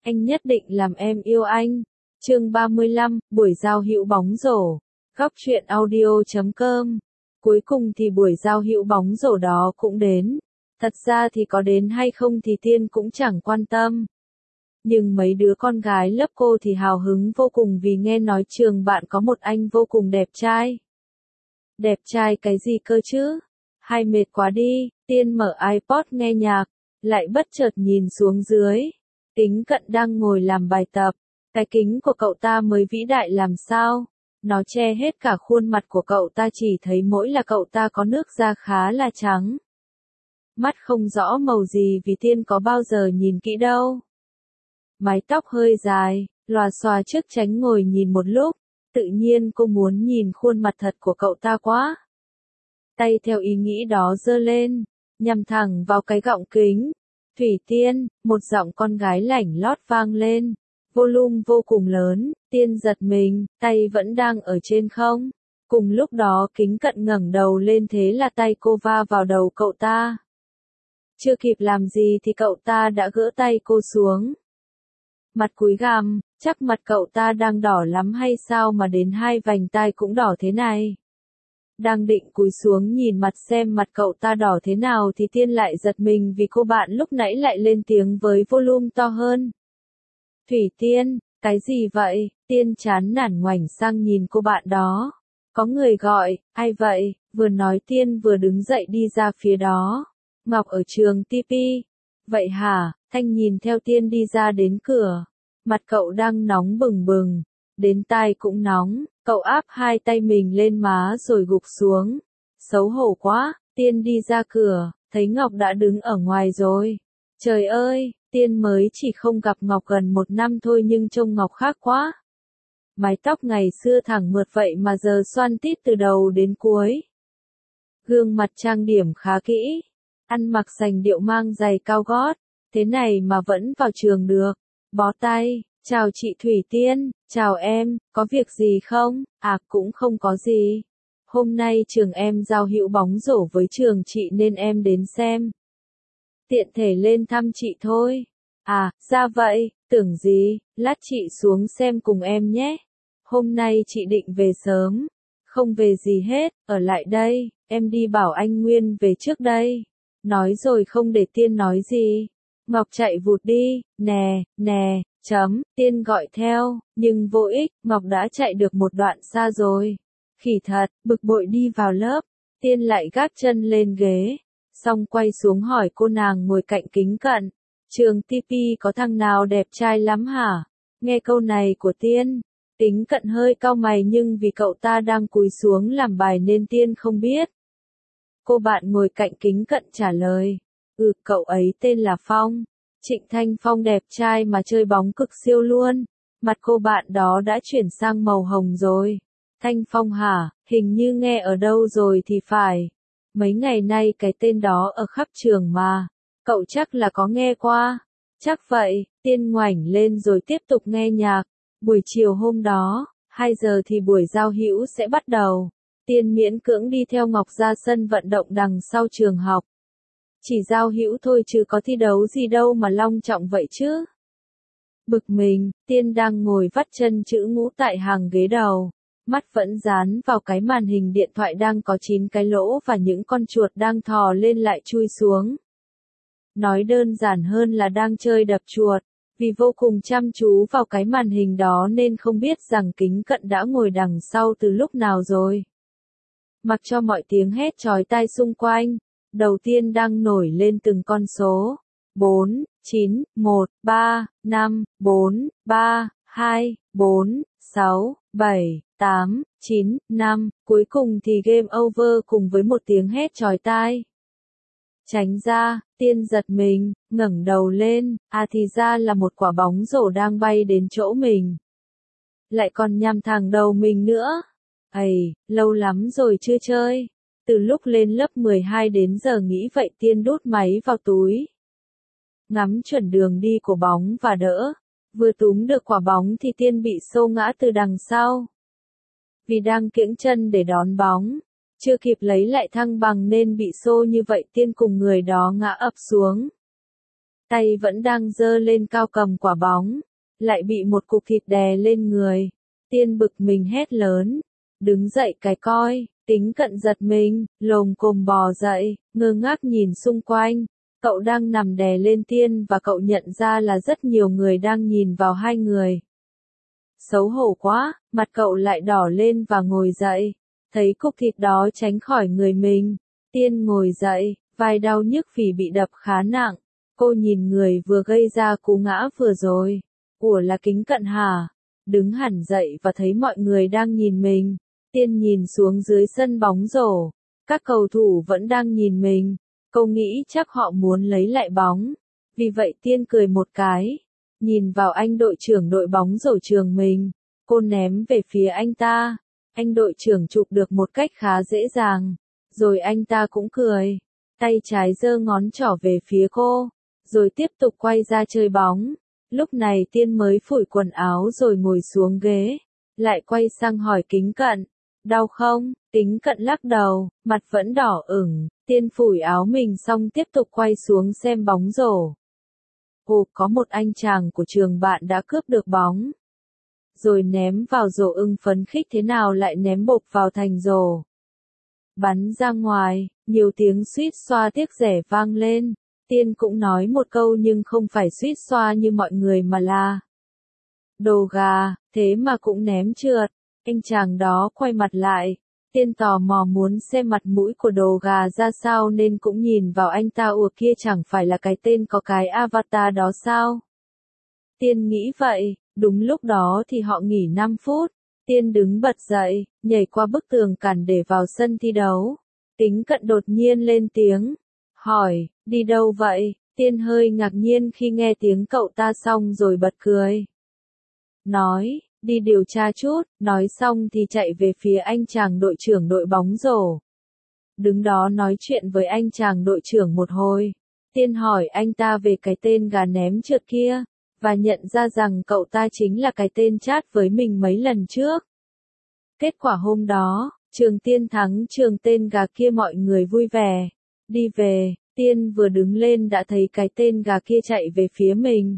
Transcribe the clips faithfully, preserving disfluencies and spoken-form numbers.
anh nhất định làm em yêu anh. Chương ba mươi lăm, buổi giao hữu bóng rổ. Góc truyện audio chấm com. Cuối cùng thì buổi giao hữu bóng rổ đó cũng đến. Thật ra thì có đến hay không thì Tiên cũng chẳng quan tâm. Nhưng mấy đứa con gái lớp cô thì hào hứng vô cùng vì nghe nói trường bạn có một anh vô cùng đẹp trai. Đẹp trai cái gì cơ chứ? Hay mệt quá đi, Tiên mở iPod nghe nhạc, lại bất chợt nhìn xuống dưới. Kính Cận đang ngồi làm bài tập. Cái kính của cậu ta mới vĩ đại làm sao? Nó che hết cả khuôn mặt của cậu ta, chỉ thấy mỗi là cậu ta có nước da khá là trắng. Mắt không rõ màu gì vì Tiên có bao giờ nhìn kỹ đâu. Mái tóc hơi dài, lòa xòa trước tránh ngồi nhìn một lúc, tự nhiên cô muốn nhìn khuôn mặt thật của cậu ta quá. Tay theo ý nghĩ đó giơ lên, nhằm thẳng vào cái gọng kính. Thủy Tiên, một giọng con gái lảnh lót vang lên, volume vô cùng lớn. Tiên giật mình, tay vẫn đang ở trên không. Cùng lúc đó Kính Cận ngẩng đầu lên, thế là tay cô va vào đầu cậu ta. Chưa kịp làm gì thì cậu ta đã gỡ tay cô xuống. Mặt cúi gằm, chắc mặt cậu ta đang đỏ lắm hay sao mà đến hai vành tai cũng đỏ thế này. Đang định cúi xuống nhìn mặt xem mặt cậu ta đỏ thế nào thì Tiên lại giật mình vì cô bạn lúc nãy lại lên tiếng với volume to hơn. Thủy Tiên, cái gì vậy? Tiên chán nản ngoảnh sang nhìn cô bạn đó. Có người gọi, ai vậy? Vừa nói Tiên vừa đứng dậy đi ra phía đó. Ngọc ở trường tê pê. Vậy hả? Thanh nhìn theo Tiên đi ra đến cửa. Mặt cậu đang nóng bừng bừng. Đến tai cũng nóng. Cậu áp hai tay mình lên má rồi gục xuống. Xấu hổ quá. Tiên đi ra cửa, thấy Ngọc đã đứng ở ngoài rồi. Trời ơi, Tiên mới chỉ không gặp Ngọc gần một năm thôi nhưng trông Ngọc khác quá. Mái tóc ngày xưa thẳng mượt vậy mà giờ xoăn tít từ đầu đến cuối. Gương mặt trang điểm khá kỹ. Ăn mặc sành điệu mang giày cao gót. Thế này mà vẫn vào trường được. Bó tay, chào chị Thủy Tiên, chào em, có việc gì không? À cũng không có gì. Hôm nay trường em giao hữu bóng rổ với trường chị nên em đến xem. Tiện thể lên thăm chị thôi. À, ra vậy, tưởng gì, lát chị xuống xem cùng em nhé. Hôm nay chị định về sớm. Không về gì hết, ở lại đây, em đi bảo anh Nguyên về trước đây. Nói rồi không để Tiên nói gì. Ngọc chạy vụt đi, nè, nè, chấm, Tiên gọi theo, nhưng vô ích, Ngọc đã chạy được một đoạn xa rồi. Khỉ thật, bực bội đi vào lớp, Tiên lại gác chân lên ghế, xong quay xuống hỏi cô nàng ngồi cạnh Kính Cận, trường tê pê có thằng nào đẹp trai lắm hả? Nghe câu này của Tiên, Kính Cận hơi cau mày nhưng vì cậu ta đang cúi xuống làm bài nên Tiên không biết. Cô bạn ngồi cạnh Kính Cận trả lời, ừ cậu ấy tên là Phong. Trịnh Thanh Phong đẹp trai mà chơi bóng cực siêu luôn. Mặt cô bạn đó đã chuyển sang màu hồng rồi. Thanh Phong hả? Hình như nghe ở đâu rồi thì phải. Mấy ngày nay cái tên đó ở khắp trường mà. Cậu chắc là có nghe qua. Chắc vậy, Tiên ngoảnh lên rồi tiếp tục nghe nhạc. Buổi chiều hôm đó, hai giờ thì buổi giao hữu sẽ bắt đầu. Tiên miễn cưỡng đi theo Ngọc ra sân vận động đằng sau trường học. Chỉ giao hữu thôi chứ có thi đấu gì đâu mà long trọng vậy chứ. Bực mình, Tiên đang ngồi vắt chân chữ ngũ tại hàng ghế đầu. Mắt vẫn dán vào cái màn hình điện thoại đang có chín cái lỗ và những con chuột đang thò lên lại chui xuống. Nói đơn giản hơn là đang chơi đập chuột. Vì vô cùng chăm chú vào cái màn hình đó nên không biết rằng Kính Cận đã ngồi đằng sau từ lúc nào rồi. Mặc cho mọi tiếng hét chói tai xung quanh. Đầu tiên đang nổi lên từng con số. bốn, chín, một, ba, năm, bốn, ba, hai, bốn, sáu, bảy, tám, chín, năm. Cuối cùng thì game over cùng với một tiếng hét chói tai. Tránh ra, Tiên giật mình, ngẩng đầu lên, à thì ra là một quả bóng rổ đang bay đến chỗ mình. Lại còn nhằm thẳng đầu mình nữa. Ây, lâu lắm rồi chưa chơi. Từ lúc lên lớp mười hai đến giờ nghĩ vậy Tiên đút máy vào túi. Ngắm chuẩn đường đi của bóng và đỡ. Vừa túm được quả bóng thì Tiên bị xô ngã từ đằng sau. Vì đang kiễng chân để đón bóng. Chưa kịp lấy lại thăng bằng nên bị xô như vậy Tiên cùng người đó ngã ập xuống. tay vẫn đang giơ lên cao cầm quả bóng, lại bị một cục thịt đè lên người. Tiên bực mình hét lớn, đứng dậy cái coi, Tính Cận giật mình, lồm cồm bò dậy, ngơ ngác nhìn xung quanh. Cậu đang nằm đè lên Tiên và cậu nhận ra là rất nhiều người đang nhìn vào hai người. Xấu hổ quá, mặt cậu lại đỏ lên và ngồi dậy. Thấy cục thịt đó tránh khỏi người mình, Tiên ngồi dậy, vai đau nhức vì bị đập khá nặng. Cô nhìn người vừa gây ra cú ngã vừa rồi. Ủa là Kính Cận hả? Đứng hẳn dậy và thấy mọi người đang nhìn mình. Tiên nhìn xuống dưới sân bóng rổ. Các cầu thủ vẫn đang nhìn mình. Cô nghĩ chắc họ muốn lấy lại bóng. Vì vậy Tiên cười một cái. Nhìn vào anh đội trưởng đội bóng rổ trường mình. Cô ném về phía anh ta. Anh đội trưởng chụp được một cách khá dễ dàng. Rồi anh ta cũng cười. Tay trái giơ ngón trỏ về phía cô. Rồi tiếp tục quay ra chơi bóng. Lúc này Tiên mới phủi quần áo rồi ngồi xuống ghế. Lại quay sang hỏi Kính Cận. Đau không? Kính Cận lắc đầu, mặt vẫn đỏ ửng. Tiên phủi áo mình xong tiếp tục quay xuống xem bóng rổ. Ồ, có một anh chàng của trường bạn đã cướp được bóng. Rồi ném vào rổ, ưng phấn khích thế nào lại ném bộp vào thành rổ. Bắn ra ngoài, nhiều tiếng suýt xoa tiếc rẻ vang lên. Tiên cũng nói một câu nhưng không phải suýt xoa như mọi người mà là đồ gà, thế mà cũng ném trượt. Anh chàng đó quay mặt lại. Tiên tò mò muốn xem mặt mũi của đồ gà ra sao nên cũng nhìn vào anh ta. Ủa kia chẳng phải là cái tên có cái avatar đó sao? Tiên nghĩ vậy, đúng lúc đó thì họ nghỉ năm phút. Tiên đứng bật dậy, nhảy qua bức tường cản để vào sân thi đấu. Kính Cận đột nhiên lên tiếng, hỏi, đi đâu vậy? Tiên hơi ngạc nhiên khi nghe tiếng cậu ta xong rồi bật cười. Nói, đi điều tra chút, nói xong thì chạy về phía anh chàng đội trưởng đội bóng rổ. Đứng đó nói chuyện với anh chàng đội trưởng một hồi. Tiên hỏi anh ta về cái tên gà ném trượt kia, và nhận ra rằng cậu ta chính là cái tên chat với mình mấy lần trước. Kết quả hôm đó, trường Tiên thắng trường tên gà kia, mọi người vui vẻ. Đi về, Tiên vừa đứng lên đã thấy cái tên gà kia chạy về phía mình.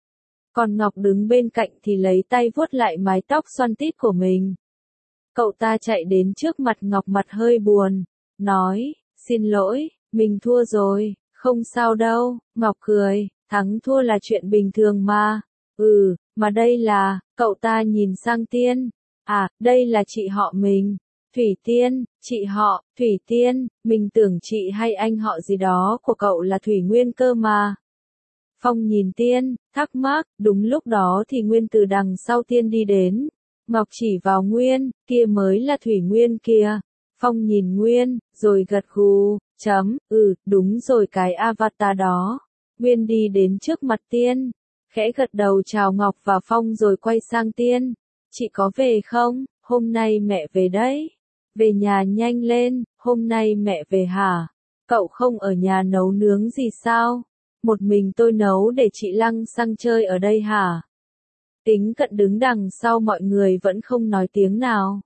Còn Ngọc đứng bên cạnh thì lấy tay vuốt lại mái tóc xoăn tít của mình. Cậu ta chạy đến trước mặt Ngọc, mặt hơi buồn, nói, xin lỗi, mình thua rồi, không sao đâu. Ngọc cười, thắng thua là chuyện bình thường mà. Ừ, mà đây là, cậu ta nhìn sang Tiên. À, đây là chị họ mình. Thủy Tiên, chị họ, Thủy Tiên, mình tưởng chị hay anh họ gì đó của cậu là Thủy Nguyên cơ mà. Phong nhìn Tiên, thắc mắc, đúng lúc đó thì Nguyên từ đằng sau Tiên đi đến. Ngọc chỉ vào Nguyên, kia mới là Thủy Nguyên kìa. Phong nhìn Nguyên, rồi gật gù, chấm, ừ, đúng rồi, cái avatar đó. Nguyên đi đến trước mặt Tiên, khẽ gật đầu chào Ngọc và Phong rồi quay sang Tiên. Chị có về không? Hôm nay mẹ về đấy. Về nhà nhanh lên, hôm nay mẹ về hả? Cậu không ở nhà nấu nướng gì sao? Một mình tôi nấu để chị lăng xăng chơi ở đây hả? Kính Cận đứng đằng sau mọi người vẫn không nói tiếng nào.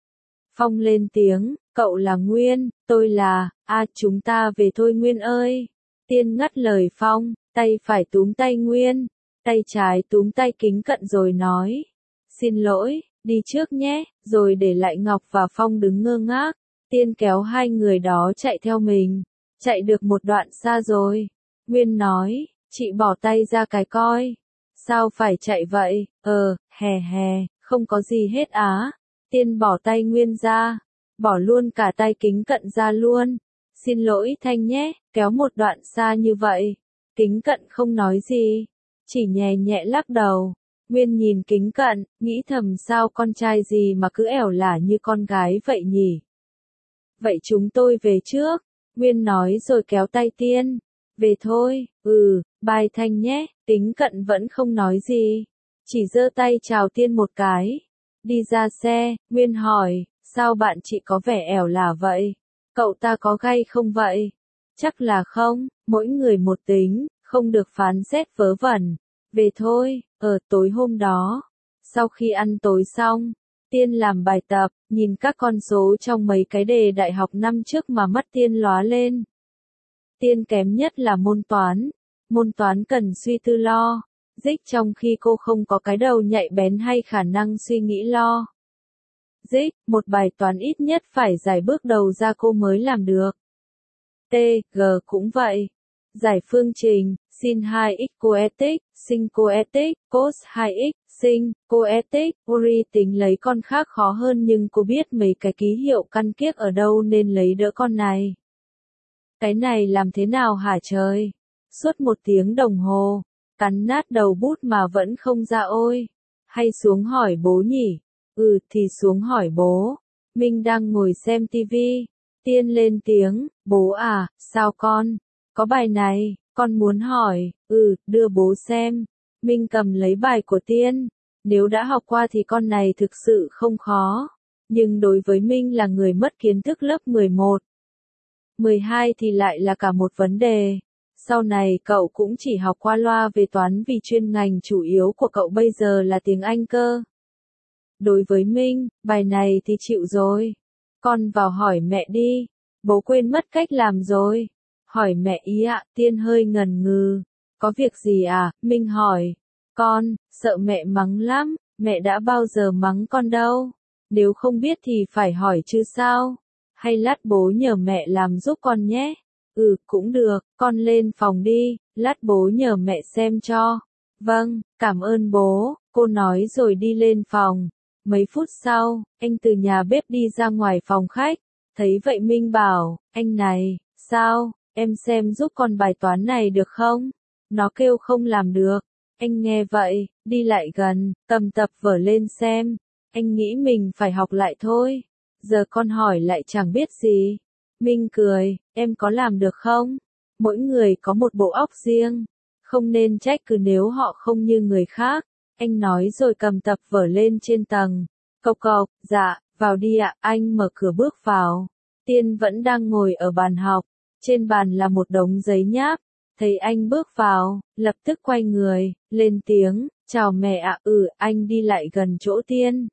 Phong lên tiếng, cậu là Nguyên, tôi là, à chúng ta về thôi Nguyên ơi. Tiên ngắt lời Phong, tay phải túm tay Nguyên, tay trái túm tay Kính Cận rồi nói. Xin lỗi, đi trước nhé, rồi để lại Ngọc và Phong đứng ngơ ngác. Tiên kéo hai người đó chạy theo mình. Chạy được một đoạn xa rồi. Nguyên nói, chị bỏ tay ra cái coi. Sao phải chạy vậy? Ờ, hè hè, không có gì hết á. Tiên bỏ tay Nguyên ra. Bỏ luôn cả tay Kính Cận ra luôn. Xin lỗi Thanh nhé, kéo một đoạn xa như vậy. Kính Cận không nói gì. Chỉ nhẹ nhẹ lắc đầu. Nguyên nhìn Kính Cận, nghĩ thầm sao con trai gì mà cứ ẻo lả như con gái vậy nhỉ? Vậy chúng tôi về trước. Nguyên nói rồi kéo tay Tiên. Về thôi, ừ, bye Thanh nhé. Kính Cận vẫn không nói gì. Chỉ giơ tay chào Tiên một cái. Đi ra xe, Nguyên hỏi, sao bạn chị có vẻ ẻo lả vậy? Cậu ta có gay không vậy? Chắc là không, mỗi người một tính, không được phán xét vớ vẩn. Về thôi, ở tối hôm đó. Sau khi ăn tối xong, Tiên làm bài tập, nhìn các con số trong mấy cái đề đại học năm trước mà mắt Tiên lóa lên. Tiên kém nhất là môn toán. Môn toán cần suy tư lo, dích trong khi cô không có cái đầu nhạy bén hay khả năng suy nghĩ lo. Dích, một bài toán ít nhất phải giải bước đầu ra cô mới làm được. T, G cũng vậy. Giải phương trình, sin hai x coetic, sin coetic, cos hai x, sin, coetic, Uri tính lấy con khác khó hơn nhưng cô biết mấy cái ký hiệu căn kiếc ở đâu nên lấy đỡ con này. Cái này làm thế nào hả trời? Suốt một tiếng đồng hồ, cắn nát đầu bút mà vẫn không ra ôi. Hay xuống hỏi bố nhỉ? Ừ thì xuống hỏi bố. Minh đang ngồi xem tivi. Tiên lên tiếng, bố à, sao con? Có bài này, con muốn hỏi, ừ, đưa bố xem. Minh cầm lấy bài của Tiên. Nếu đã học qua thì con này thực sự không khó. Nhưng đối với Minh là người mất kiến thức lớp mười một. mười hai thì lại là cả một vấn đề. Sau này cậu cũng chỉ học qua loa về toán vì chuyên ngành chủ yếu của cậu bây giờ là tiếng Anh cơ. Đối với Minh, bài này thì chịu rồi. Con vào hỏi mẹ đi. Bố quên mất cách làm rồi. Hỏi mẹ ý ạ, Tiên hơi ngần ngừ. Có việc gì à? Minh hỏi. Con, sợ mẹ mắng lắm, mẹ đã bao giờ mắng con đâu. Nếu không biết thì phải hỏi chứ sao. Hay lát bố nhờ mẹ làm giúp con nhé. Ừ, cũng được, con lên phòng đi, lát bố nhờ mẹ xem cho. Vâng, cảm ơn bố, cô nói rồi đi lên phòng. Mấy phút sau, anh từ nhà bếp đi ra ngoài phòng khách. Thấy vậy Minh bảo, anh này, sao, em xem giúp con bài toán này được không? Nó kêu không làm được. Anh nghe vậy, đi lại gần, cầm tập vở lên xem. Anh nghĩ mình phải học lại thôi. Giờ con hỏi lại chẳng biết gì. Minh cười, em có làm được không? Mỗi người có một bộ óc riêng. Không nên trách cứ nếu họ không như người khác. Anh nói rồi cầm tập vở lên trên tầng. Cộc cộc, dạ, vào đi ạ, anh mở cửa bước vào. Tiên vẫn đang ngồi ở bàn học. Trên bàn là một đống giấy nháp. Thấy anh bước vào, lập tức quay người, lên tiếng, chào mẹ ạ, ừ, anh đi lại gần chỗ Tiên.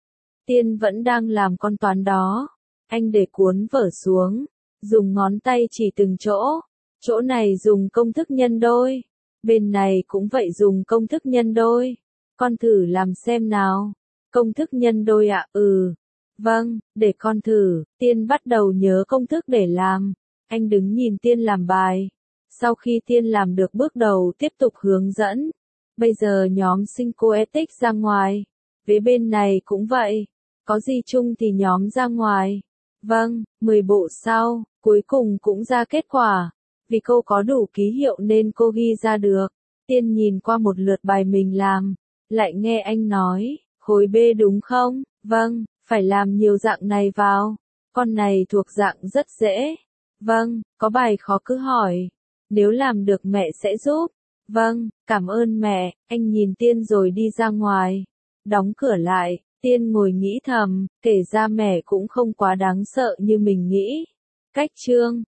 Tiên vẫn đang làm con toán đó. Anh để cuốn vở xuống, dùng ngón tay chỉ từng chỗ. Chỗ này dùng công thức nhân đôi. Bên này cũng vậy dùng công thức nhân đôi. Con thử làm xem nào. Công thức nhân đôi ạ, ừ. Vâng, để con thử. Tiên bắt đầu nhớ công thức để làm. Anh đứng nhìn Tiên làm bài. Sau khi Tiên làm được bước đầu tiếp tục hướng dẫn. Bây giờ nhóm sinh coetic ra ngoài. Về bên này cũng vậy. Có gì chung thì nhóm ra ngoài. Vâng, mười bộ sau, cuối cùng cũng ra kết quả. Vì cô có đủ ký hiệu nên cô ghi ra được. Tiên nhìn qua một lượt bài mình làm. Lại nghe anh nói, khối B đúng không? Vâng, phải làm nhiều dạng này vào. Con này thuộc dạng rất dễ. Vâng, có bài khó cứ hỏi. Nếu làm được mẹ sẽ giúp. Vâng, cảm ơn mẹ. Anh nhìn Tiên rồi đi ra ngoài. Đóng cửa lại. Tiên ngồi nghĩ thầm, kể ra mẹ cũng không quá đáng sợ như mình nghĩ. Cách chương